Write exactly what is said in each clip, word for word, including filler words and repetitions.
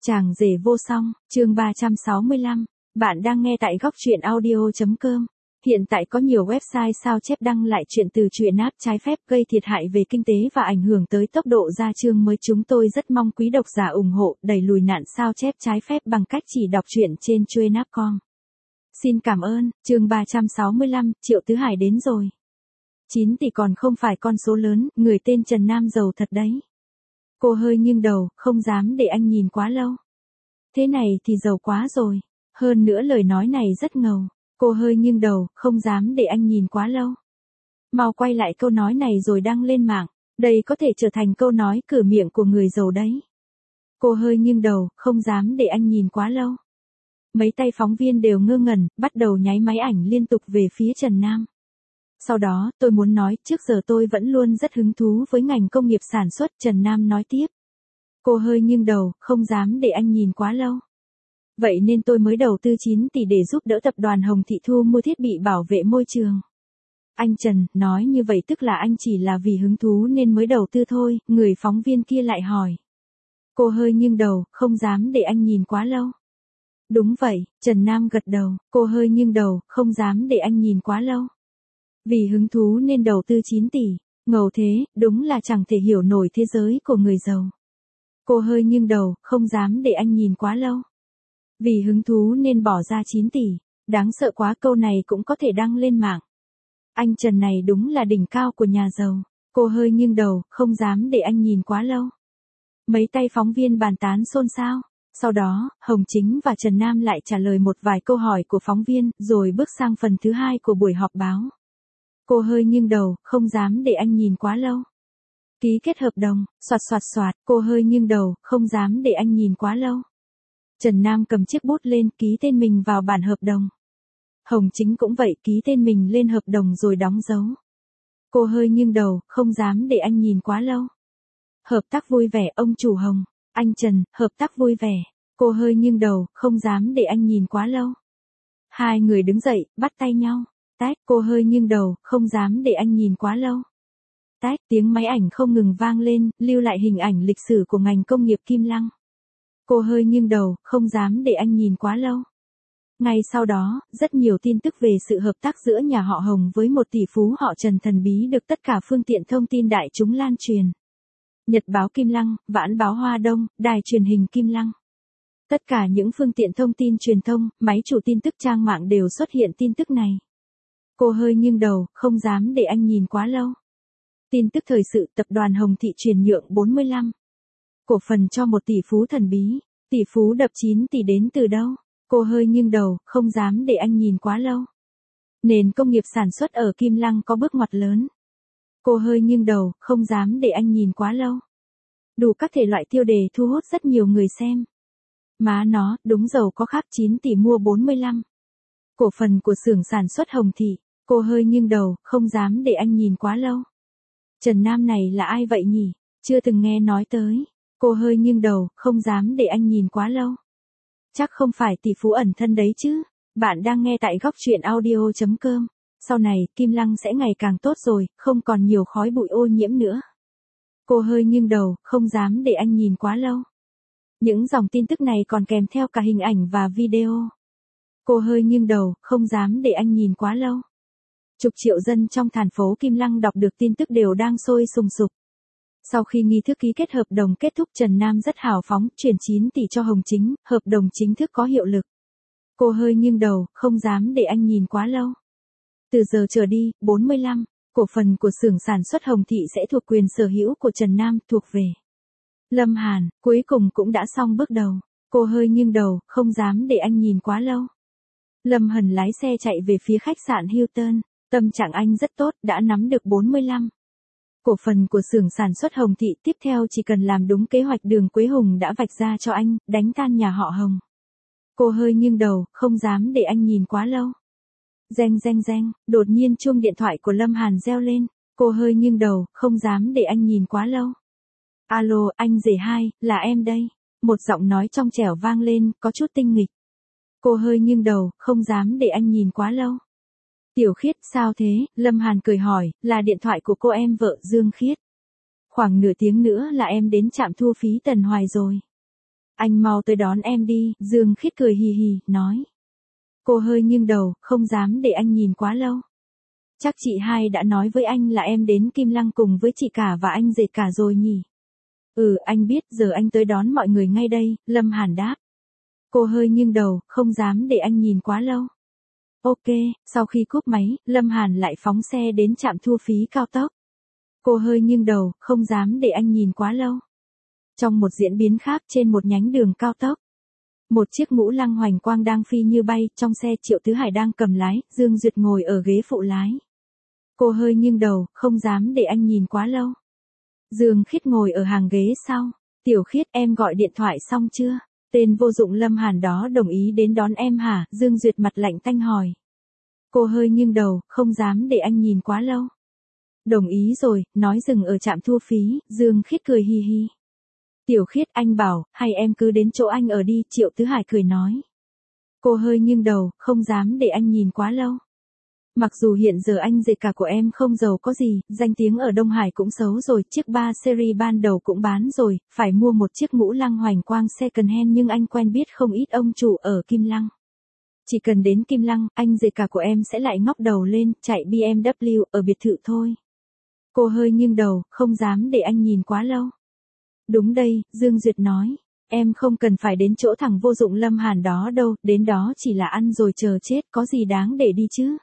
Chàng rể vô song, chương ba trăm sáu mươi lăm. Bạn đang nghe tại góc truyện audio chấm com. Hiện tại có nhiều website sao chép đăng lại chuyện từ truyện app trái phép gây thiệt hại về kinh tế và ảnh hưởng tới tốc độ ra chương mới. Chúng tôi rất mong quý độc giả ủng hộ đẩy lùi nạn sao chép trái phép bằng cách chỉ đọc truyện trên truyện app chấm com. Xin cảm ơn. Chương ba trăm sáu mươi lăm, Triệu Tứ Hải đến rồi. chín tỷ còn không phải con số lớn, người tên Trần Nam giàu thật đấy. Cô hơi nghiêng đầu, không dám để anh nhìn quá lâu. Thế này thì giàu quá rồi. Hơn nữa lời nói này rất ngầu. Cô hơi nghiêng đầu, không dám để anh nhìn quá lâu. Mau quay lại câu nói này rồi đăng lên mạng. Đây có thể trở thành câu nói cửa miệng của người giàu đấy. Cô hơi nghiêng đầu, không dám để anh nhìn quá lâu. Mấy tay phóng viên đều ngơ ngẩn, bắt đầu nháy máy ảnh liên tục về phía Trần Nam. Sau đó, tôi muốn nói, trước giờ tôi vẫn luôn rất hứng thú với ngành công nghiệp sản xuất, Trần Nam nói tiếp. Cô hơi nghiêng đầu, không dám để anh nhìn quá lâu. Vậy nên tôi mới đầu tư chín tỷ để giúp đỡ tập đoàn Hồng Thị Thu mua thiết bị bảo vệ môi trường. Anh Trần, nói như vậy tức là anh chỉ là vì hứng thú nên mới đầu tư thôi, người phóng viên kia lại hỏi. Cô hơi nghiêng đầu, không dám để anh nhìn quá lâu. Đúng vậy, Trần Nam gật đầu, cô hơi nghiêng đầu, không dám để anh nhìn quá lâu. Vì hứng thú nên đầu tư chín tỷ, ngầu thế, đúng là chẳng thể hiểu nổi thế giới của người giàu. Cô hơi nghiêng đầu, không dám để anh nhìn quá lâu. Vì hứng thú nên bỏ ra chín tỷ, đáng sợ quá, câu này cũng có thể đăng lên mạng. Anh Trần này đúng là đỉnh cao của nhà giàu. Cô hơi nghiêng đầu, không dám để anh nhìn quá lâu. Mấy tay phóng viên bàn tán xôn xao. Sau đó, Hồng Chính và Trần Nam lại trả lời một vài câu hỏi của phóng viên, rồi bước sang phần thứ hai của buổi họp báo. Cô hơi nghiêng đầu, không dám để anh nhìn quá lâu. Ký kết hợp đồng, soạt soạt soạt, cô hơi nghiêng đầu, không dám để anh nhìn quá lâu. Trần Nam cầm chiếc bút lên, ký tên mình vào bản hợp đồng. Hồng Chính cũng vậy, ký tên mình lên hợp đồng rồi đóng dấu. Cô hơi nghiêng đầu, không dám để anh nhìn quá lâu. Hợp tác vui vẻ, ông chủ Hồng. Anh Trần, hợp tác vui vẻ. Cô hơi nghiêng đầu, không dám để anh nhìn quá lâu. Hai người đứng dậy, bắt tay nhau. Tách, cô hơi nghiêng đầu, không dám để anh nhìn quá lâu. Tách, tiếng máy ảnh không ngừng vang lên, lưu lại hình ảnh lịch sử của ngành công nghiệp Kim Lăng. Cô hơi nghiêng đầu, không dám để anh nhìn quá lâu. Ngay sau đó, rất nhiều tin tức về sự hợp tác giữa nhà họ Hồng với một tỷ phú họ Trần thần bí được tất cả phương tiện thông tin đại chúng lan truyền. Nhật báo Kim Lăng, Vãn báo Hoa Đông, đài truyền hình Kim Lăng. Tất cả những phương tiện thông tin truyền thông, máy chủ tin tức, trang mạng đều xuất hiện tin tức này. Cô hơi nghiêng đầu, không dám để anh nhìn quá lâu. Tin tức thời sự, tập đoàn Hồng Thị chuyển nhượng bốn mươi lăm cổ phần cho một tỷ phú thần bí. Tỷ phú đập chín tỷ đến từ đâu? Cô hơi nghiêng đầu, không dám để anh nhìn quá lâu. Nền công nghiệp sản xuất ở Kim Lăng có bước ngoặt lớn. Cô hơi nghiêng đầu, không dám để anh nhìn quá lâu. Đủ các thể loại tiêu đề thu hút rất nhiều người xem. Má nó, đúng giàu có khác, chín tỷ mua bốn mươi lăm cổ phần của xưởng sản xuất Hồng Thị. Cô hơi nghiêng đầu, không dám để anh nhìn quá lâu. Trần Nam này là ai vậy nhỉ? Chưa từng nghe nói tới. Cô hơi nghiêng đầu, không dám để anh nhìn quá lâu. Chắc không phải tỷ phú ẩn thân đấy chứ. Bạn đang nghe tại góc truyện audio chấm com. Sau này, Kim Lăng sẽ ngày càng tốt rồi, không còn nhiều khói bụi ô nhiễm nữa. Cô hơi nghiêng đầu, không dám để anh nhìn quá lâu. Những dòng tin tức này còn kèm theo cả hình ảnh và video. Cô hơi nghiêng đầu, không dám để anh nhìn quá lâu. Chục triệu dân trong thành phố Kim Lăng đọc được tin tức đều đang sôi sùng sục. Sau khi nghi thức ký kết hợp đồng kết thúc, Trần Nam rất hào phóng, chuyển chín tỷ cho Hồng Chính, hợp đồng chính thức có hiệu lực. Cô hơi nghiêng đầu, không dám để anh nhìn quá lâu. Từ giờ trở đi, bốn mươi lăm cổ phần của xưởng sản xuất Hồng Thị sẽ thuộc quyền sở hữu của Trần Nam, thuộc về Lâm Hàn. Cuối cùng cũng đã xong bước đầu. Cô hơi nghiêng đầu, không dám để anh nhìn quá lâu. Lâm Hàn lái xe chạy về phía khách sạn Hilton. Tâm trạng anh rất tốt, đã nắm được bốn mươi lăm cổ phần của xưởng sản xuất Hồng Thị. Tiếp theo chỉ cần làm đúng kế hoạch Đường Quế Hùng đã vạch ra cho anh, đánh tan nhà họ Hồng. Cô hơi nghiêng đầu, không dám để anh nhìn quá lâu. Reng reng reng, đột nhiên chuông điện thoại của Lâm Hàn reo lên. Cô hơi nghiêng đầu, không dám để anh nhìn quá lâu. Alo, anh rể hai, là em đây. Một giọng nói trong trẻo vang lên, có chút tinh nghịch. Cô hơi nghiêng đầu, không dám để anh nhìn quá lâu. Tiểu Khiết, sao thế? Lâm Hàn cười hỏi, là điện thoại của cô em vợ Dương Khiết. Khoảng nửa tiếng nữa là em đến trạm thu phí Tần Hoài rồi. Anh mau tới đón em đi, Dương Khiết cười hì hì, nói. Cô hơi nghiêng đầu, không dám để anh nhìn quá lâu. Chắc chị hai đã nói với anh là em đến Kim Lăng cùng với chị cả và anh Dệt cả rồi nhỉ? Ừ, anh biết, giờ anh tới đón mọi người ngay đây, Lâm Hàn đáp. Cô hơi nghiêng đầu, không dám để anh nhìn quá lâu. Ok, sau khi cúp máy, Lâm Hàn lại phóng xe đến trạm thu phí cao tốc. Cô hơi nghiêng đầu, không dám để anh nhìn quá lâu. Trong một diễn biến khác trên một nhánh đường cao tốc, một chiếc ngũ lăng hoành quang đang phi như bay, trong xe Triệu Tứ Hải đang cầm lái, Dương Duyệt ngồi ở ghế phụ lái. Cô hơi nghiêng đầu, không dám để anh nhìn quá lâu. Dương Khiết ngồi ở hàng ghế sau. Tiểu Khiết, em gọi điện thoại xong chưa? Tên vô dụng Lâm Hàn đó đồng ý đến đón em hả? Dương Duyệt mặt lạnh tanh hỏi. Cô hơi nghiêng đầu, không dám để anh nhìn quá lâu. Đồng ý rồi, nói dừng ở trạm thu phí, Dương Khiết cười hì hì. Tiểu Khiết, anh bảo, hay em cứ đến chỗ anh ở đi, Triệu Tứ Hải cười nói. Cô hơi nghiêng đầu, không dám để anh nhìn quá lâu. Mặc dù hiện giờ anh Dệt cả của em không giàu có gì, danh tiếng ở Đông Hải cũng xấu rồi, chiếc ba series ban đầu cũng bán rồi, phải mua một chiếc ngũ lăng hoành quang second hand nhưng anh quen biết không ít ông chủ ở Kim Lăng. Chỉ cần đến Kim Lăng, anh Dệt cả của em sẽ lại ngóc đầu lên, chạy bê em vê ở biệt thự thôi. Cô hơi nghiêng đầu, không dám để anh nhìn quá lâu. Đúng đây, Dương Duyệt nói. Em không cần phải đến chỗ thằng vô dụng Lâm Hàn đó đâu, đến đó chỉ là ăn rồi chờ chết, có gì đáng để đi chứ.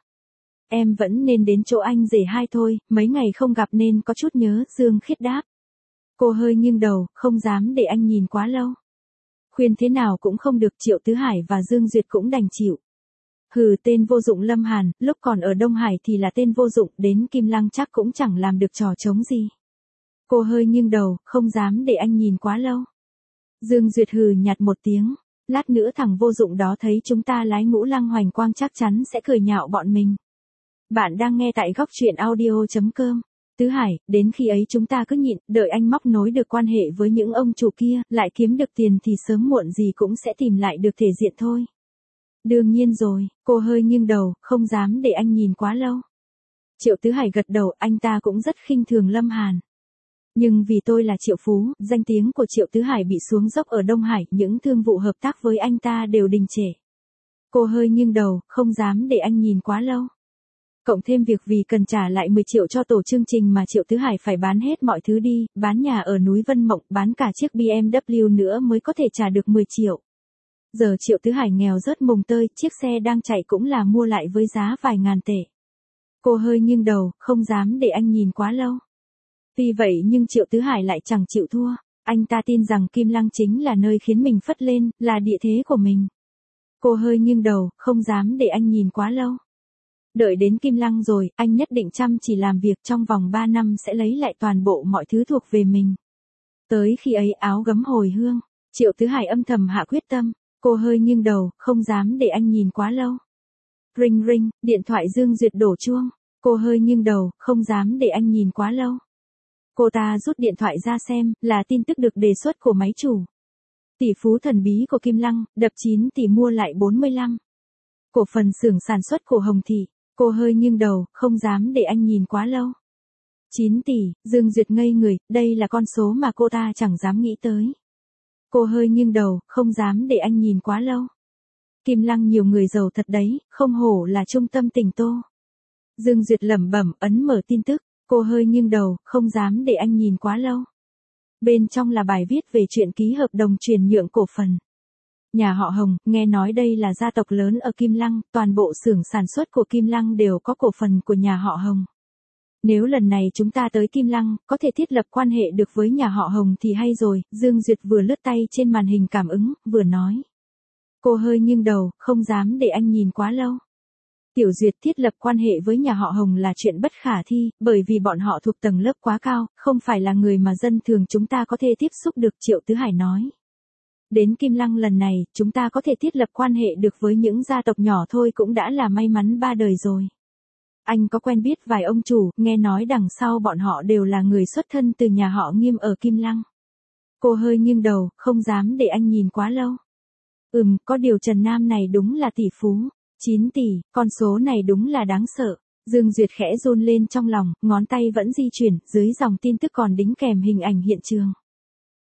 Em vẫn nên đến chỗ anh rể hai thôi, mấy ngày không gặp nên có chút nhớ, Dương Khiết đáp. Cô hơi nghiêng đầu, không dám để anh nhìn quá lâu. Khuyên thế nào cũng không được, Triệu Tứ Hải và Dương Duyệt cũng đành chịu. Hừ, tên vô dụng Lâm Hàn, lúc còn ở Đông Hải thì là tên vô dụng, đến Kim Lăng chắc cũng chẳng làm được trò trống gì. Cô hơi nghiêng đầu, không dám để anh nhìn quá lâu. Dương Duyệt hừ nhạt một tiếng, lát nữa thằng vô dụng đó thấy chúng ta lái ngũ lăng hoành quang chắc chắn sẽ cười nhạo bọn mình. Bạn đang nghe tại góc truyện audio chấm com. Tứ Hải, đến khi ấy chúng ta cứ nhịn, đợi anh móc nối được quan hệ với những ông chủ kia, lại kiếm được tiền thì sớm muộn gì cũng sẽ tìm lại được thể diện thôi. Đương nhiên rồi, cô hơi nghiêng đầu, không dám để anh nhìn quá lâu. Triệu Tứ Hải gật đầu, anh ta cũng rất khinh thường Lâm Hàn. Nhưng vì tôi là Triệu Phú, danh tiếng của Triệu Tứ Hải bị xuống dốc ở Đông Hải, những thương vụ hợp tác với anh ta đều đình trệ. Cô hơi nghiêng đầu, không dám để anh nhìn quá lâu. Cộng thêm việc vì cần trả lại mười triệu cho tổ chương trình mà Triệu Tứ Hải phải bán hết mọi thứ đi, bán nhà ở núi Vân Mộng, bán cả chiếc bê em vê nữa mới có thể trả được mười triệu. Giờ Triệu Tứ Hải nghèo rớt mồng tơi, chiếc xe đang chạy cũng là mua lại với giá vài ngàn tệ. Cô hơi nghiêng đầu, không dám để anh nhìn quá lâu. Tuy vậy nhưng Triệu Tứ Hải lại chẳng chịu thua, anh ta tin rằng Kim Lăng chính là nơi khiến mình phất lên, là địa thế của mình. Cô hơi nghiêng đầu, không dám để anh nhìn quá lâu. Đợi đến Kim Lăng rồi, anh nhất định chăm chỉ làm việc, trong vòng ba năm sẽ lấy lại toàn bộ mọi thứ thuộc về mình. Tới khi ấy áo gấm hồi hương, Triệu Tứ Hải âm thầm hạ quyết tâm, cô hơi nghiêng đầu, không dám để anh nhìn quá lâu. Ring ring, điện thoại Dương Duyệt đổ chuông, cô hơi nghiêng đầu, không dám để anh nhìn quá lâu. Cô ta rút điện thoại ra xem, là tin tức được đề xuất của máy chủ. Tỷ phú thần bí của Kim Lăng, đập chín tỷ mua lại bốn mươi lăm. Cổ phần xưởng sản xuất của Hồng Thị, cô hơi nghiêng đầu, không dám để anh nhìn quá lâu. chín tỷ, Dương Duyệt ngây người, đây là con số mà cô ta chẳng dám nghĩ tới. Cô hơi nghiêng đầu, không dám để anh nhìn quá lâu. Kim Lăng nhiều người giàu thật đấy, không hổ là trung tâm tỉnh Tô. Dương Duyệt lẩm bẩm, ấn mở tin tức. Cô hơi nghiêng đầu, không dám để anh nhìn quá lâu. Bên trong là bài viết về chuyện ký hợp đồng chuyển nhượng cổ phần. Nhà họ Hồng, nghe nói đây là gia tộc lớn ở Kim Lăng, toàn bộ xưởng sản xuất của Kim Lăng đều có cổ phần của nhà họ Hồng. Nếu lần này chúng ta tới Kim Lăng, có thể thiết lập quan hệ được với nhà họ Hồng thì hay rồi, Dương Duyệt vừa lướt tay trên màn hình cảm ứng, vừa nói. Cô hơi nghiêng đầu, không dám để anh nhìn quá lâu. Tiểu Duyệt, thiết lập quan hệ với nhà họ Hồng là chuyện bất khả thi, bởi vì bọn họ thuộc tầng lớp quá cao, không phải là người mà dân thường chúng ta có thể tiếp xúc được, Triệu Tứ Hải nói. Đến Kim Lăng lần này, chúng ta có thể thiết lập quan hệ được với những gia tộc nhỏ thôi cũng đã là may mắn ba đời rồi. Anh có quen biết vài ông chủ, nghe nói đằng sau bọn họ đều là người xuất thân từ nhà họ Nghiêm ở Kim Lăng. Cô hơi nghiêng đầu, không dám để anh nhìn quá lâu. Ừm, có điều Trần Nam này đúng là tỷ phú. chín tỷ, con số này đúng là đáng sợ. Dương Duyệt khẽ run lên trong lòng, ngón tay vẫn di chuyển, dưới dòng tin tức còn đính kèm hình ảnh hiện trường.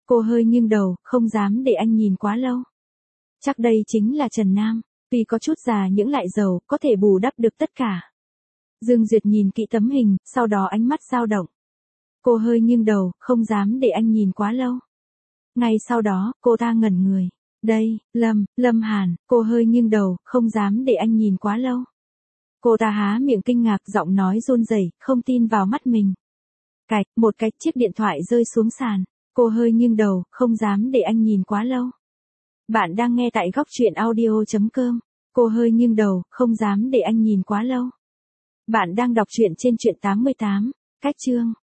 Cô hơi nghiêng đầu, không dám để anh nhìn quá lâu. Chắc đây chính là Trần Nam, vì có chút già những lại giàu, có thể bù đắp được tất cả. Dương Duyệt nhìn kỹ tấm hình, sau đó ánh mắt dao động. Cô hơi nghiêng đầu, không dám để anh nhìn quá lâu. Ngay sau đó, cô ta ngẩn người. Đây, Lâm, Lâm Hàn, cô hơi nghiêng đầu, không dám để anh nhìn quá lâu. Cô ta há miệng kinh ngạc, giọng nói run rẩy, không tin vào mắt mình. Cạch, một cái chiếc điện thoại rơi xuống sàn. Cô hơi nghiêng đầu, không dám để anh nhìn quá lâu. Bạn đang nghe tại góc truyện audio chấm com. Cô hơi nghiêng đầu, không dám để anh nhìn quá lâu. Bạn đang đọc truyện trên truyện tám mươi tám, cách chương.